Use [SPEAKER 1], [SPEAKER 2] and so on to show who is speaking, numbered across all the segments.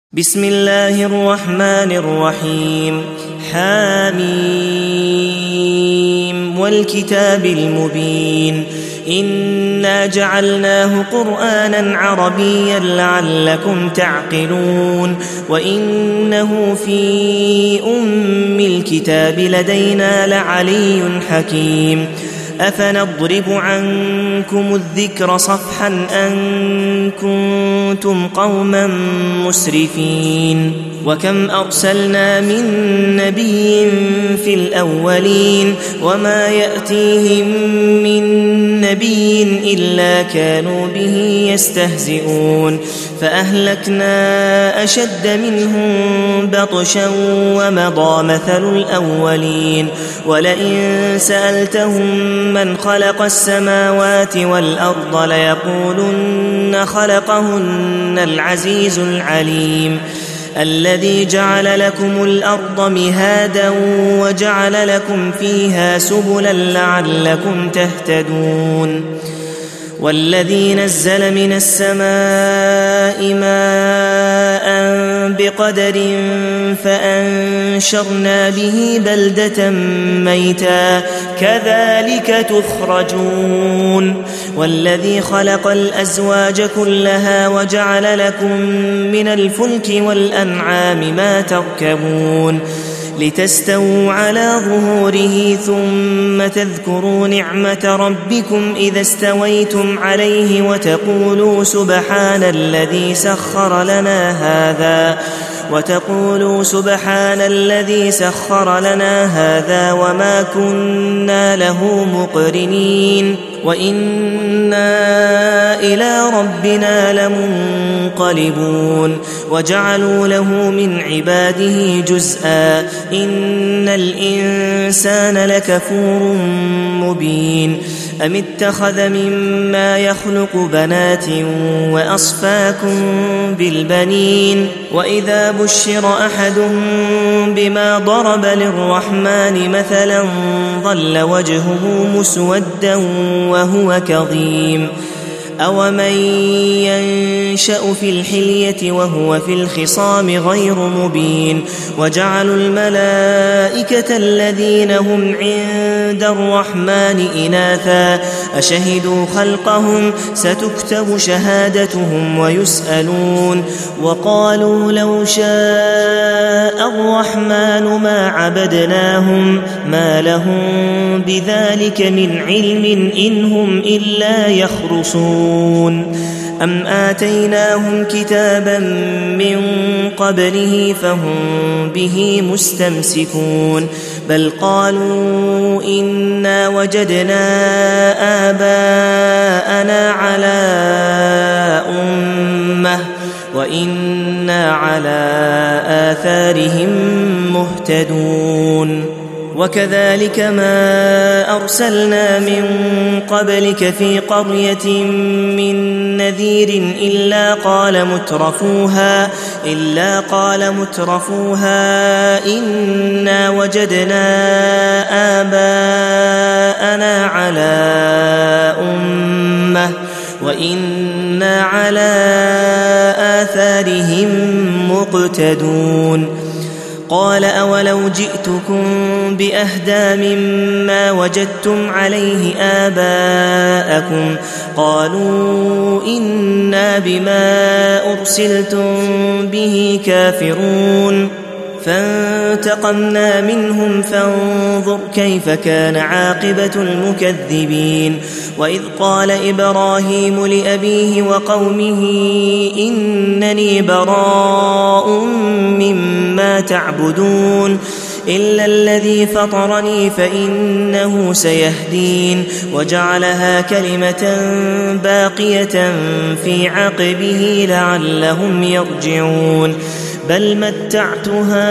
[SPEAKER 1] بسم الله الرحمن الرحيم. حاميم والكتاب المبين إنا جعلناه قرآنا عربيا لعلكم تعقلون وإنه في أم الكتاب لدينا لعلي حكيم. أفنضرب عنكم الذكر صفحا أن كنتم قوما مسرفين وكم أرسلنا من نبي في الأولين وما يأتيهم من نبي إلا كانوا به يستهزئون فأهلكنا أشد منهم بطشا ومضى مثل الأولين ولئن سألتهم من خلق السماوات والأرض ليقولن خلقهن العزيز العليم الذي جعل لكم الأرض مهادا وجعل لكم فيها سبلا لعلكم تهتدون والذي نزل من السماء ماء بقدر فأنشرنا به بلدة ميتا كذلك تخرجون والذي خلق الأزواج كلها وجعل لكم من الفلك والأنعام ما تركبون لتستووا على ظهوره ثم تذكروا نعمة ربكم إذا استويتم عليه وتقولوا سبحان الذي سخر لنا هذا وما كنا له مقرنين وإنا إلى ربنا لمنقلبون وجعلوا له من عباده جزءا إن الإنسان لكفور مبين أم اتخذ مما يخلق بنات وأصفاكم بالبنين وإذا بشر أحدهم بما ضرب للرحمن مثلا ظل وجهه مسودا وهو كظيم أومن ينشأ في الحلية وهو في الخصام غير مبين وجعلوا الملائكة الذين هم عند الرحمن إناثا أشهدوا خلقهم ستكتب شهادتهم ويسألون وقالوا لو شاء الرحمن ما عبدناهم ما لهم بذلك من علم إن هم إلا يخرصون أم آتيناهم كتابا من قبله فهم به مستمسكون بل قالوا إنا وجدنا آباءنا على أمة وإنا على آثارهم مهتدون وكذلك ما أرسلنا من قبلك في قرية من نذير إلا قال مترفوها إنا وجدنا آباءنا على أمة وإنا على آثارهم مقتدون قال أولو جئتكم بأهدى مما وجدتم عليه آباءكم قالوا إنا بما أرسلتم به كافرون فانتقمنا منهم فانظر كيف كان عاقبة المكذبين وإذ قال إبراهيم لأبيه وقومه إنني براء مما تعبدون إلا الذي فطرني فإنه سيهدين وجعلها كلمة باقية في عقبه لعلهم يرجعون بل متعت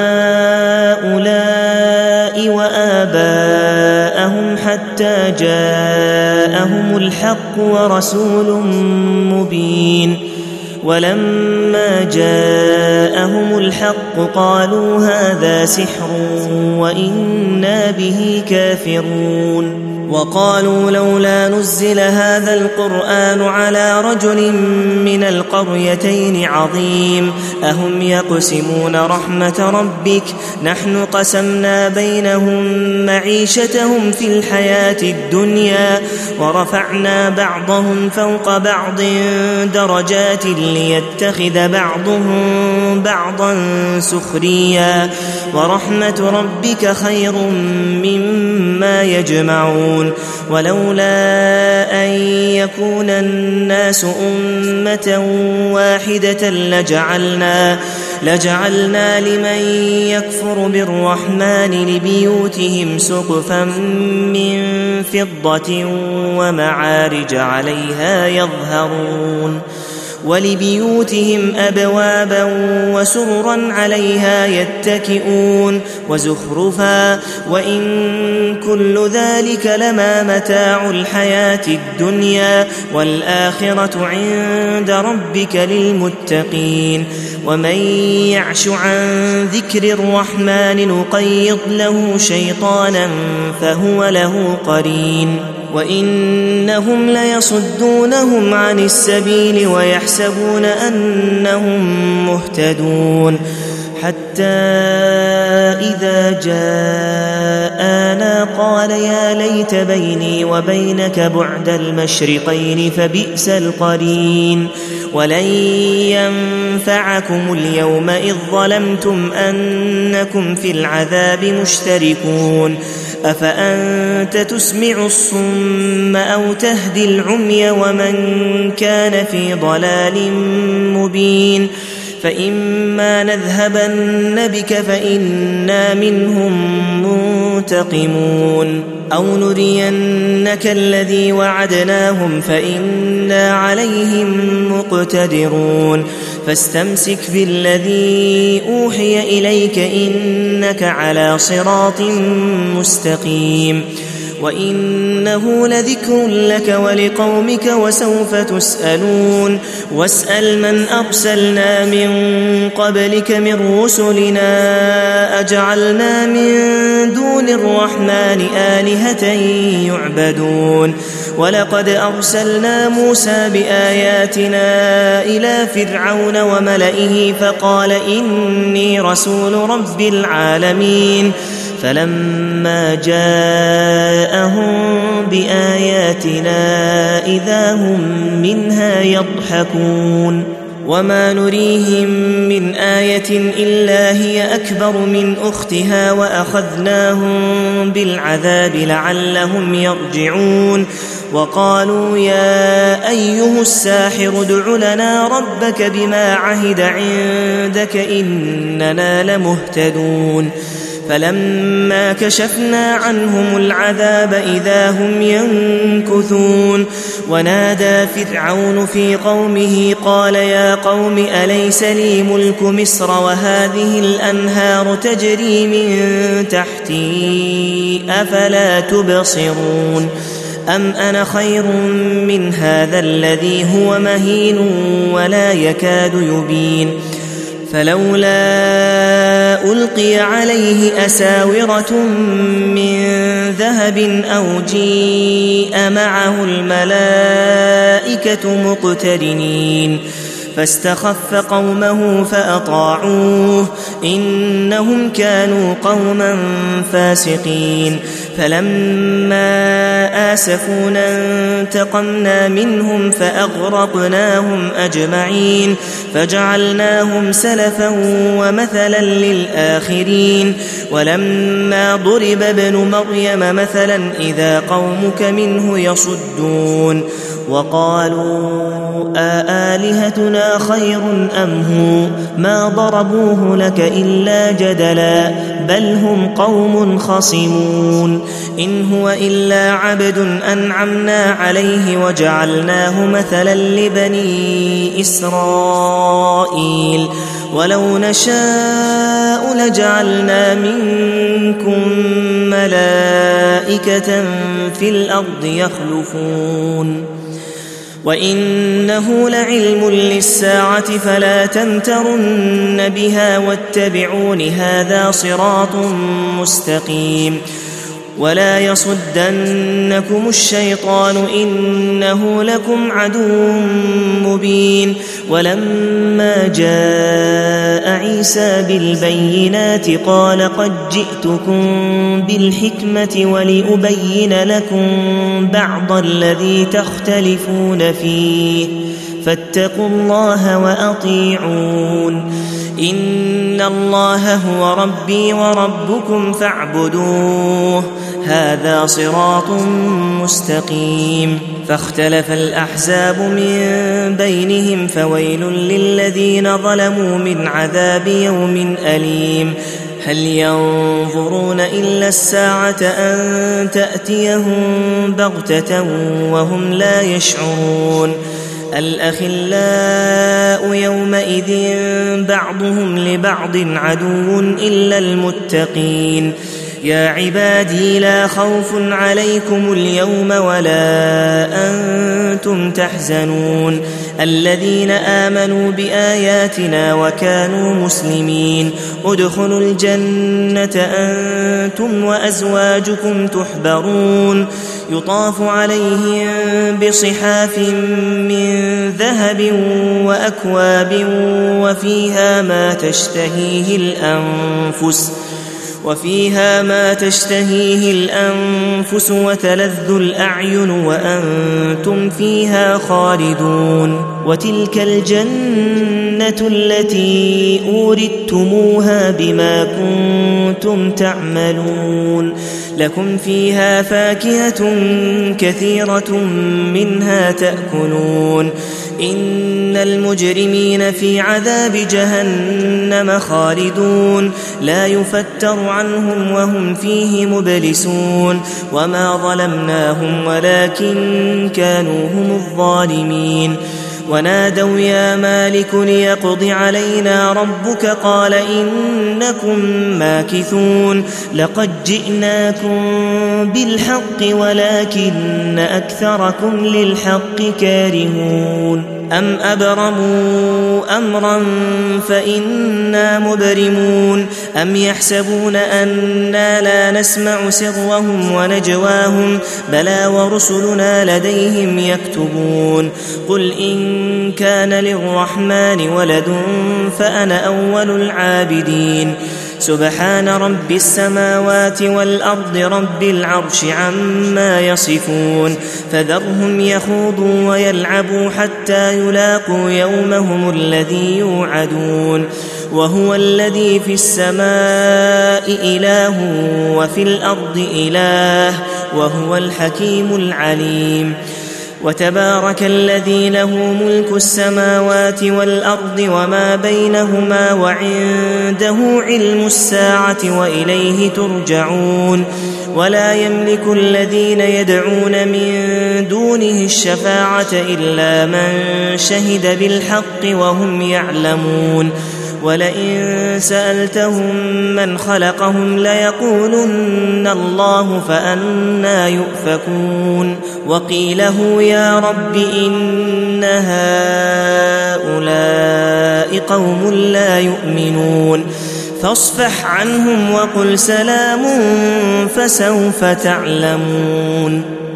[SPEAKER 1] هؤلاء وآباءهم حتى جاءهم الحق ورسول مبين ولما جاءهم الحق قالوا هذا سحر وإنا به كافرون وقالوا لولا نزل هذا القرآن على رجل من القريتين عظيم أهم يقسمون رحمة ربك نحن قسمنا بينهم معيشتهم في الحياة الدنيا ورفعنا بعضهم فوق بعض درجات ليتخذ بعضهم بعضا سخريا ورحمة ربك خير مما يجمعون ولولا أن يكون الناس أمة واحدة لجعلنا لمن يكفر بالرحمن لبيوتهم سقفا من فضة ومعارج عليها يظهرون ولبيوتهم أبوابا وسررا عليها يتكئون وزخرفا وإن كل ذلك لما متاع الحياة الدنيا والآخرة عند ربك للمتقين ومن يعش عن ذكر الرحمن نقيض له شيطانا فهو له قرين وإنهم ليصدونهم عن السبيل ويحسبون أنهم مهتدون حتى إذا جاءنا قال يا ليت بيني وبينك بعد المشرقين فبئس القرين ولن ينفعكم اليوم إذ ظلمتم أنكم في العذاب مشتركون أفأنت تسمع الصم أو تهدي العمي ومن كان في ضلال مبين فإما نذهبن بك فإنا منهم منتقمون أو نرينك الذي وعدناهم فإنا عليهم مقتدرون فاستمسك بالذي أوحي إليك إنك على صراط مستقيم وإنه لذكر لك ولقومك وسوف تسألون واسأل من أرسلنا من قبلك من رسلنا أجعلنا من دون الرحمن آلهة يعبدون ولقد أرسلنا موسى بآياتنا إلى فرعون وملئه فقال إني رسول رب العالمين فلما جاءهم بآياتنا إذا هم منها يضحكون وما نريهم من آية إلا هي أكبر من أختها وأخذناهم بالعذاب لعلهم يرجعون وقالوا يا أيها الساحر ادع لنا ربك بما عهد عندك إننا لمهتدون فلما كشفنا عنهم العذاب إذا هم ينكثون ونادى فرعون في قومه قال يا قوم أليس لي ملك مصر وهذه الأنهار تجري من تحتي أفلا تبصرون أم أنا خير من هذا الذي هو مهين ولا يكاد يبين فلولا ألقي عليه أساورة من ذهب أو جيء معه الملائكة مقترنين فاستخف قومه فأطاعوه إنهم كانوا قوما فاسقين فلما آسفونا انتقمنا منهم فأغرقناهم أجمعين فجعلناهم سلفا ومثلا للآخرين ولما ضرب ابن مريم مثلا إذا قومك منه يصدون وقالوا آلهتنا خير أم هو ما ضربوه لك إلا جدلا بل هم قوم خصمون إن هو إلا عبد أنعمنا عليه وجعلناه مثلا لبني إسرائيل ولو نشاء لجعلنا منكم ملائكة في الأرض يخلفون وإنه لعلم للساعة فلا تمترن بها واتبعون هذا صراط مستقيم ولا يصدنكم الشيطان إنه لكم عدو مبين. ولما جاء عيسى بالبينات قال قد جئتكم بالحكمة ولأبين لكم بعض الذي تختلفون فيه فاتقوا الله وأطيعون. إن الله هو ربي وربكم فاعبدوه هذا صراط مستقيم. فاختلف الأحزاب من بينهم فويل للذين ظلموا من عذاب يوم أليم. هل ينظرون إلا الساعة أن تأتيهم بغتة وهم لا يشعرون. الأخلاء يومئذ بعضهم لبعض عدو إلا المتقين. يا عبادي لا خوف عليكم اليوم ولا أنتم تحزنون الذين آمنوا بآياتنا وكانوا مسلمين ادخلوا الجنة أنتم وأزواجكم تحبرون يطاف عليهم بصحاف من ذهب وأكواب وفيها ما تشتهيه الأنفس وتلذ الأعين وأنتم فيها خالدون. وتلك الجنة التي أورثتموها بما كنتم تعملون لكم فيها فاكهة كثيرة منها تأكلون. إن المجرمين في عذاب جهنم خالدون لا يفتر عنهم وهم فيه مبلسون. وما ظلمناهم ولكن كانوا هم الظالمين. ونادوا يا مالك ليقض علينا ربك قال إنكم ماكثون لقد جئناكم بالحق ولكن أكثركم للحق كارهون. أم أبرموا أمرا فإنا مبرمون أم يحسبون أنا لا نسمع سرهم ونجواهم بلى ورسلنا لديهم يكتبون. قل إن كان للرحمن ولد فأنا أول العابدين. سبحان رب السماوات والأرض رب العرش عما يصفون. فذرهم يخوضوا ويلعبوا حتى يلاقوا يومهم الذي يوعدون. وهو الذي في السماء إله وفي الأرض إله وهو الحكيم العليم. وتبارك الذي له ملك السماوات والأرض وما بينهما وعنده علم الساعة وإليه ترجعون. ولا يملك الذين يدعون من دونه الشفاعة إلا من شهد بالحق وهم يعلمون. ولئن سألتهم من خلقهم ليقولن الله فأنى يؤفكون. وقيله يا رب إن هؤلاء قوم لا يؤمنون فاصفح عنهم وقل سلام فسوف تعلمون.